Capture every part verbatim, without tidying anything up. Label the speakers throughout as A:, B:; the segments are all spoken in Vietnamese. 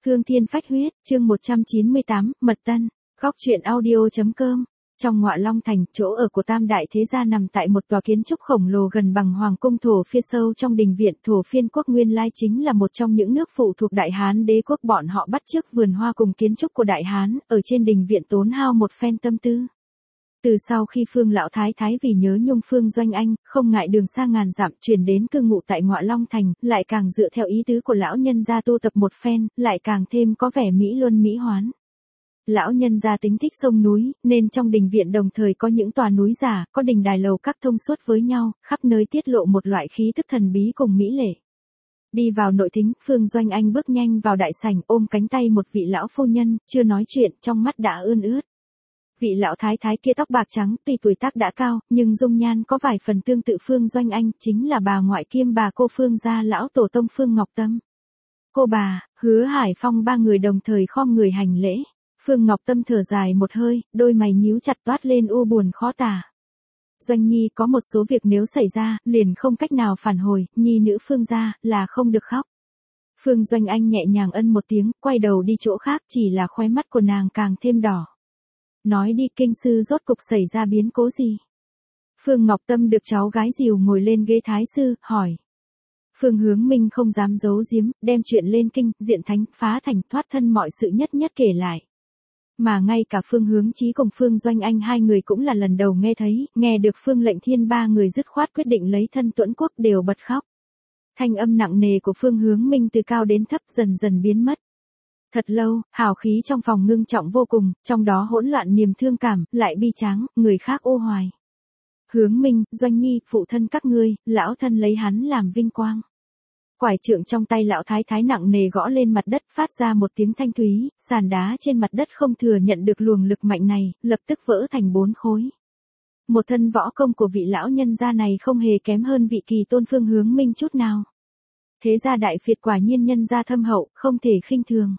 A: Hương Thiên Phách Huyết, chương một trăm chín mươi tám, Mật Tân, góc truyện audio.com. Trong Ngọa Long Thành, chỗ ở của Tam Đại Thế Gia nằm tại một tòa kiến trúc khổng lồ gần bằng Hoàng cung Thổ Phiên sâu trong đình viện. Thổ Phiên quốc nguyên lai chính là một trong những nước phụ thuộc Đại Hán đế quốc, bọn họ bắt chước vườn hoa cùng kiến trúc của Đại Hán, ở trên đình viện tốn hao một phen tâm tư. Từ sau khi Phương lão thái thái vì nhớ nhung Phương Doanh Anh, không ngại đường xa ngàn dặm chuyển đến cư ngụ tại Ngọa Long Thành, lại càng dựa theo ý tứ của lão nhân gia tu tập một phen, lại càng thêm có vẻ mỹ luân mỹ hoán. Lão nhân gia tính thích sông núi, nên trong đình viện đồng thời có những tòa núi giả, có đình đài lầu các thông suốt với nhau, khắp nơi tiết lộ một loại khí tức thần bí cùng mỹ lệ. Đi vào nội thính, Phương Doanh Anh bước nhanh vào đại sảnh, ôm cánh tay một vị lão phu nhân, chưa nói chuyện, trong mắt đã ươn ướt. Vị lão thái thái kia tóc bạc trắng, tuy tuổi tác đã cao, nhưng dung nhan có vài phần tương tự Phương Doanh Anh, chính là bà ngoại kiêm bà cô Phương gia lão tổ tông Phương Ngọc Tâm. Cô bà, Hứa Hải Phong ba người đồng thời khom người hành lễ. Phương Ngọc Tâm thở dài một hơi, đôi mày nhíu chặt toát lên u buồn khó tả. Doanh nhi có một số việc nếu xảy ra, liền không cách nào phản hồi, nhi nữ Phương gia, là không được khóc. Phương Doanh Anh nhẹ nhàng ân một tiếng, quay đầu đi chỗ khác, chỉ là khóe mắt của nàng càng thêm đỏ. Nói đi, kinh sư rốt cục xảy ra biến cố gì? Phương Ngọc Tâm được cháu gái dìu ngồi lên ghế thái sư, hỏi. Phương Hướng Minh không dám giấu giếm, đem chuyện lên kinh, diện thánh, phá thành, thoát thân mọi sự nhất nhất kể lại. Mà ngay cả Phương Hướng Chí cùng Phương Doanh Anh hai người cũng là lần đầu nghe thấy, nghe được Phương Lệnh Thiên ba người dứt khoát quyết định lấy thân tuẫn quốc đều bật khóc. Thanh âm nặng nề của Phương Hướng Minh từ cao đến thấp dần dần biến mất. Thật lâu, hào khí trong phòng ngưng trọng vô cùng, trong đó hỗn loạn niềm thương cảm, lại bi tráng, người khác ô hoài. Hướng Minh, Doanh nhi, phụ thân các ngươi, lão thân lấy hắn làm vinh quang. Quải trượng trong tay lão thái thái nặng nề gõ lên mặt đất, phát ra một tiếng thanh thúy, sàn đá trên mặt đất không thừa nhận được luồng lực mạnh này, lập tức vỡ thành bốn khối. Một thân võ công của vị lão nhân gia này không hề kém hơn vị kỳ tôn Phương Hướng Minh chút nào. Thế gia đại phiệt quả nhiên nhân gia thâm hậu, không thể khinh thường.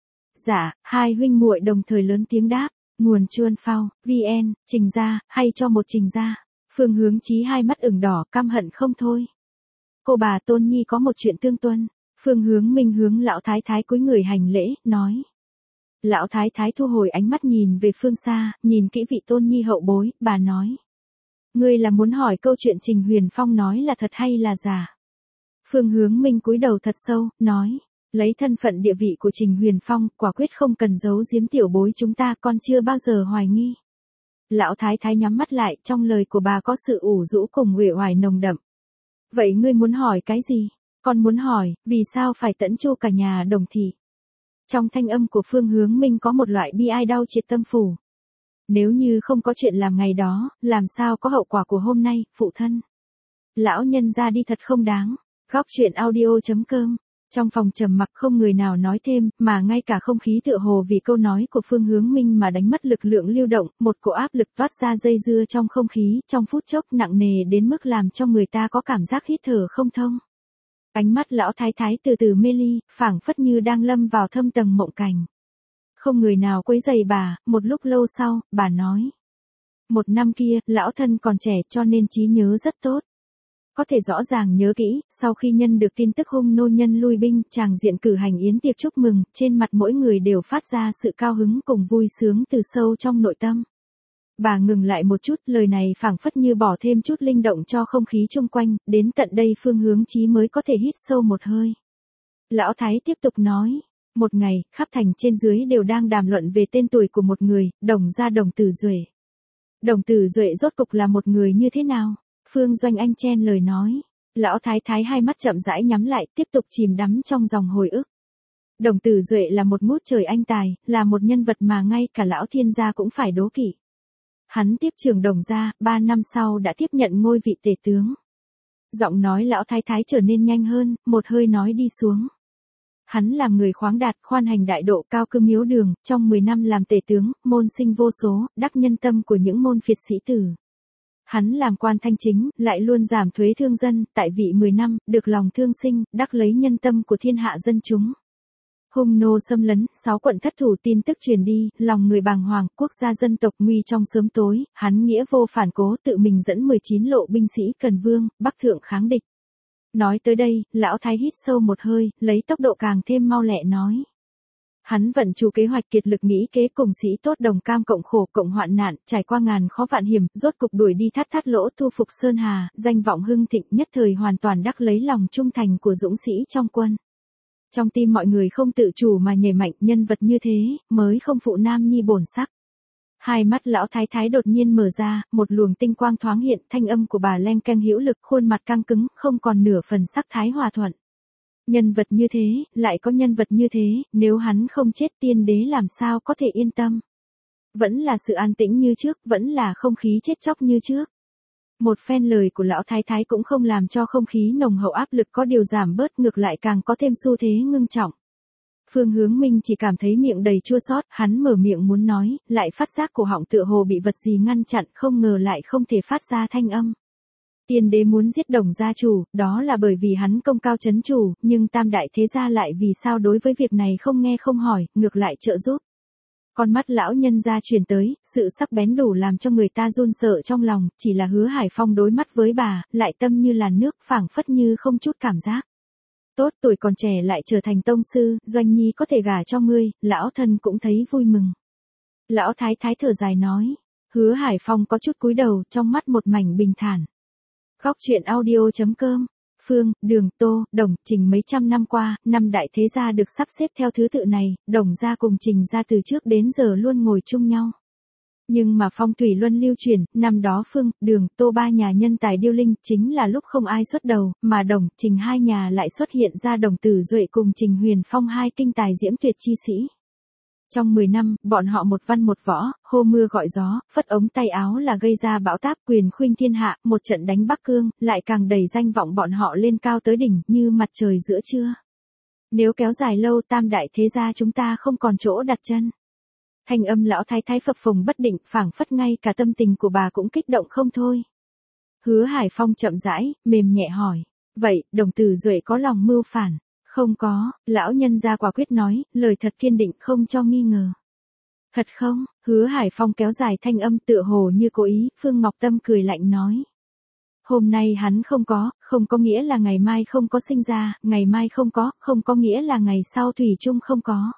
A: Dạ, hai huynh muội đồng thời lớn tiếng đáp, nguồn chuôn phao, vn, Trình gia, hay cho một Trình gia. Phương Hướng Chí hai mắt ửng đỏ, căm hận không thôi. Cô bà Tôn nhi có một chuyện tương tuân. Phương Hướng Minh hướng lão thái thái cúi người hành lễ, nói. Lão thái thái thu hồi ánh mắt nhìn về phương xa, nhìn kỹ vị Tôn nhi hậu bối, bà nói. Ngươi là muốn hỏi câu chuyện Trình Huyền Phong nói là thật hay là giả? Phương Hướng Minh cúi đầu thật sâu, nói. Lấy thân phận địa vị của Trình Huyền Phong, quả quyết không cần giấu giếm tiểu bối chúng ta, con chưa bao giờ hoài nghi. Lão thái thái nhắm mắt lại, trong lời của bà có sự ủ rũ cùng uể oải nồng đậm. Vậy ngươi muốn hỏi cái gì? Con muốn hỏi, vì sao phải tẫn chu cả nhà Đồng thị? Trong thanh âm của Phương Hướng Minh có một loại bi ai đau triệt tâm phủ. Nếu như không có chuyện làm ngày đó, làm sao có hậu quả của hôm nay, phụ thân? Lão nhân ra đi thật không đáng. Góc truyện audio.com. Trong phòng trầm mặc không người nào nói thêm, mà ngay cả không khí tựa hồ vì câu nói của Phương Hướng Minh mà đánh mất lực lượng lưu động, một cỗ áp lực toát ra dây dưa trong không khí, trong phút chốc nặng nề đến mức làm cho người ta có cảm giác hít thở không thông. Ánh mắt lão thái thái từ từ mê ly, phảng phất như đang lâm vào thâm tầng mộng cảnh. Không người nào quấy rầy bà, một lúc lâu sau, bà nói. Một năm kia, lão thân còn trẻ cho nên trí nhớ rất tốt. Có thể rõ ràng nhớ kỹ, sau khi nhân được tin tức hung nô nhân lui binh, chàng diện cử hành yến tiệc chúc mừng, trên mặt mỗi người đều phát ra sự cao hứng cùng vui sướng từ sâu trong nội tâm. Bà ngừng lại một chút, lời này phảng phất như bỏ thêm chút linh động cho không khí chung quanh, đến tận đây Phương Hướng Chí mới có thể hít sâu một hơi. Lão Thái tiếp tục nói, một ngày, khắp thành trên dưới đều đang đàm luận về tên tuổi của một người, Đồng gia Đồng Tử Duệ. Đồng Tử Duệ rốt cục là một người như thế nào? Phương Doanh Anh chen lời nói. Lão thái thái hai mắt chậm rãi nhắm lại, tiếp tục chìm đắm trong dòng hồi ức. Đồng Tử Duệ là một ngút trời anh tài, là một nhân vật mà ngay cả lão thiên gia cũng phải đố kỵ. Hắn tiếp trưởng Đồng gia, ba năm sau đã tiếp nhận ngôi vị tể tướng. Giọng nói lão thái thái trở nên nhanh hơn, một hơi nói đi xuống. Hắn làm người khoáng đạt, khoan hành đại độ, cao cư miếu đường, trong mười năm làm tể tướng, môn sinh vô số, đắc nhân tâm của những môn phiệt sĩ tử. Hắn làm quan thanh chính, lại luôn giảm thuế thương dân, tại vị mười năm, được lòng thương sinh, đắc lấy nhân tâm của thiên hạ dân chúng. Hung nô xâm lấn, sáu quận thất thủ tin tức truyền đi, lòng người bàng hoàng, quốc gia dân tộc nguy trong sớm tối, hắn nghĩa vô phản cố tự mình dẫn mười chín lộ binh sĩ Cần Vương, Bắc thượng kháng địch. Nói tới đây, lão thái hít sâu một hơi, lấy tốc độ càng thêm mau lẹ nói. Hắn vận chu kế hoạch kiệt lực nghĩ kế cùng sĩ tốt đồng cam cộng khổ cộng hoạn nạn, trải qua ngàn khó vạn hiểm, rốt cục đuổi đi Thát Thát Lỗ, thu phục Sơn Hà, danh vọng hưng thịnh, nhất thời hoàn toàn đắc lấy lòng trung thành của dũng sĩ trong quân. Trong tim mọi người không tự chủ mà nhảy mạnh, nhân vật như thế, mới không phụ nam nhi bổn sắc. Hai mắt lão thái thái đột nhiên mở ra, một luồng tinh quang thoáng hiện, thanh âm của bà leng keng hữu lực, khuôn mặt căng cứng, không còn nửa phần sắc thái hòa thuận. Nhân vật như thế, lại có nhân vật như thế, nếu hắn không chết tiên đế làm sao có thể yên tâm. Vẫn là sự an tĩnh như trước, vẫn là không khí chết chóc như trước. Một phen lời của lão thái thái cũng không làm cho không khí nồng hậu áp lực có điều giảm bớt, ngược lại càng có thêm xu thế ngưng trọng. Phương Hướng Minh chỉ cảm thấy miệng đầy chua xót, hắn mở miệng muốn nói, lại phát giác cổ họng tựa hồ bị vật gì ngăn chặn, không ngờ lại không thể phát ra thanh âm. Tiên đế muốn giết Đồng gia chủ, đó là bởi vì hắn công cao chấn chủ, nhưng tam đại thế gia lại vì sao đối với việc này không nghe không hỏi, ngược lại trợ giúp. Con mắt lão nhân gia truyền tới, sự sắc bén đủ làm cho người ta run sợ trong lòng, chỉ là Hứa Hải Phong đối mắt với bà, lại tâm như làn nước, phảng phất như không chút cảm giác. Tốt, tuổi còn trẻ lại trở thành tông sư, Doanh Nhi có thể gả cho ngươi, lão thân cũng thấy vui mừng. Lão thái thái thở dài nói, Hứa Hải Phong có chút cúi đầu, trong mắt một mảnh bình thản. Góc truyện audio chấm com. Phương, Đường, Tô, Đồng, Trình mấy trăm năm qua, năm đại thế gia được sắp xếp theo thứ tự này, Đồng gia cùng Trình gia từ trước đến giờ luôn ngồi chung nhau. Nhưng mà phong thủy luân lưu truyền, năm đó Phương, Đường, Tô ba nhà nhân tài điêu linh, chính là lúc không ai xuất đầu, mà Đồng, Trình hai nhà lại xuất hiện ra Đồng Tử Duệ cùng Trình Huyền Phong hai kinh tài diễm tuyệt chi sĩ. Trong mười năm, bọn họ một văn một võ, hô mưa gọi gió, phất ống tay áo là gây ra bão táp, quyền khuynh thiên hạ, một trận đánh Bắc Cương, lại càng đẩy danh vọng bọn họ lên cao tới đỉnh, như mặt trời giữa trưa. Nếu kéo dài lâu, tam đại thế gia chúng ta không còn chỗ đặt chân. Thanh âm lão thái thái phập phồng bất định, phảng phất ngay cả tâm tình của bà cũng kích động không thôi. Hứa Hải Phong chậm rãi, mềm nhẹ hỏi, vậy, Đồng Tử Duệ có lòng mưu phản? Không có, lão nhân gia quả quyết nói, lời thật kiên định không cho nghi ngờ. Thật không? Hứa Hải Phong kéo dài thanh âm tựa hồ như cố ý, Phương Ngọc Tâm cười lạnh nói. Hôm nay hắn không có, không có nghĩa là ngày mai không có sinh ra, ngày mai không có, không có nghĩa là ngày sau thủy chung không có.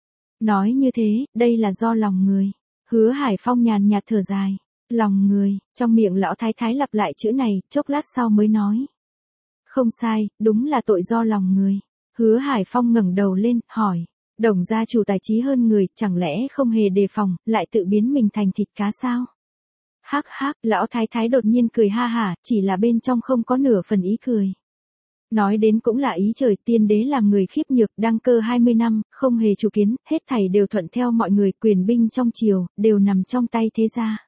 A: Nói như thế, đây là do lòng người. Hứa Hải Phong nhàn nhạt thở dài. Lòng người, trong miệng lão thái thái lặp lại chữ này, chốc lát sau mới nói. Không sai, đúng là tội do lòng người. Hứa Hải Phong ngẩng đầu lên, hỏi. Đồng gia chủ tài trí hơn người, chẳng lẽ không hề đề phòng, lại tự biến mình thành thịt cá sao? Hắc hắc, lão thái thái đột nhiên cười ha hả, chỉ là bên trong không có nửa phần ý cười. Nói đến cũng là ý trời, tiên đế làm người khiếp nhược, đăng cơ hai mươi năm, không hề chủ kiến, hết thảy đều thuận theo mọi người, quyền binh trong triều, đều nằm trong tay thế gia.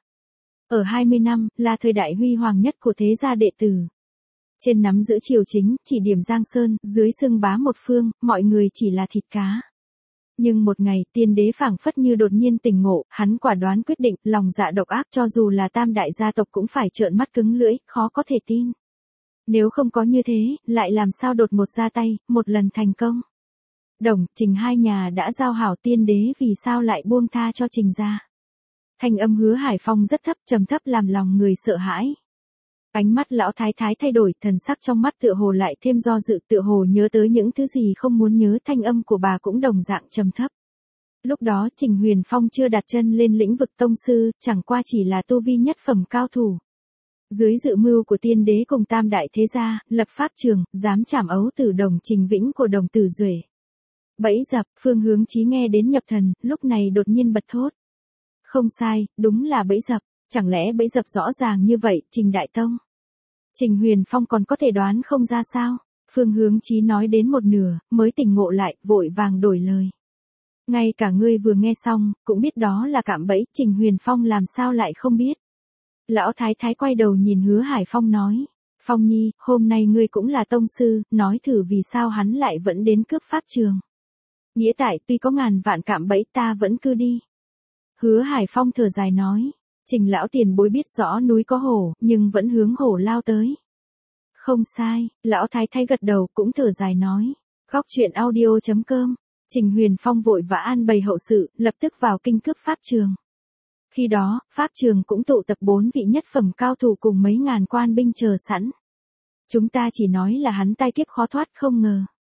A: Ở hai mươi năm, là thời đại huy hoàng nhất của thế gia đệ tử. Trên nắm giữ triều chính, chỉ điểm Giang Sơn, dưới xưng bá một phương, mọi người chỉ là thịt cá. Nhưng một ngày, tiên đế phảng phất như đột nhiên tỉnh ngộ, hắn quả đoán quyết định, lòng dạ độc ác cho dù là tam đại gia tộc cũng phải trợn mắt cứng lưỡi, khó có thể tin. Nếu không có như thế, lại làm sao đột một ra tay, một lần thành công. Đồng, Trình hai nhà đã giao hảo, tiên đế vì sao lại buông tha cho Trình gia. Thanh âm Hứa Hải Phong rất thấp, trầm thấp làm lòng người sợ hãi. Ánh mắt lão thái thái thay đổi, thần sắc trong mắt tựa hồ lại thêm do dự, tựa hồ nhớ tới những thứ gì không muốn nhớ, thanh âm của bà cũng đồng dạng trầm thấp. Lúc đó Trình Huyền Phong chưa đặt chân lên lĩnh vực tông sư, chẳng qua chỉ là tu vi nhất phẩm cao thủ. Dưới dự mưu của tiên đế cùng tam đại thế gia, lập pháp trường, dám trảm ấu tử Đồng Trình Vĩnh của Đồng Tử Duệ. Bẫy dập, Phương Hướng Chí nghe đến nhập thần, lúc này đột nhiên bật thốt. Không sai, đúng là bẫy dập, chẳng lẽ bẫy dập rõ ràng như vậy, Trình Đại Tông. Trình Huyền Phong còn có thể đoán không ra sao? Phương Hướng Chí nói đến một nửa, mới tỉnh ngộ lại, vội vàng đổi lời. Ngay cả ngươi vừa nghe xong, cũng biết đó là cạm bẫy, Trình Huyền Phong làm sao lại không biết. Lão thái thái quay đầu nhìn Hứa Hải Phong nói. Phong Nhi, hôm nay ngươi cũng là tông sư, nói thử vì sao hắn lại vẫn đến cướp pháp trường. Nghĩa tại tuy có ngàn vạn cạm bẫy ta vẫn cứ đi. Hứa Hải Phong thở dài nói. Trình lão tiền bối biết rõ núi có hổ, nhưng vẫn hướng hổ lao tới. Không sai, lão thái thái gật đầu cũng thở dài nói. Góc truyện audio chấm com. Trình Huyền Phong vội vã an bày hậu sự, lập tức vào kinh cướp pháp trường. Khi đó, pháp trường cũng tụ tập bốn vị nhất phẩm cao thủ cùng mấy ngàn quan binh chờ sẵn. Chúng ta chỉ nói là hắn tai kiếp khó thoát không ngờ.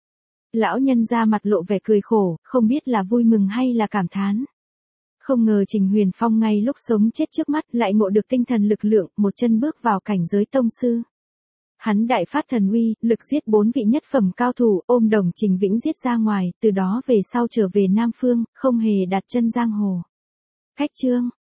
A: Lão nhân ra mặt lộ vẻ cười khổ, không biết là vui mừng hay là cảm thán. Không ngờ Trình Huyền Phong ngay lúc sống chết trước mắt lại ngộ được tinh thần lực lượng, một chân bước vào cảnh giới tông sư. Hắn đại phát thần uy, lực giết bốn vị nhất phẩm cao thủ, ôm Đồng Trình Vĩnh giết ra ngoài, từ đó về sau trở về Nam Phương, không hề đặt chân giang hồ. Khách chương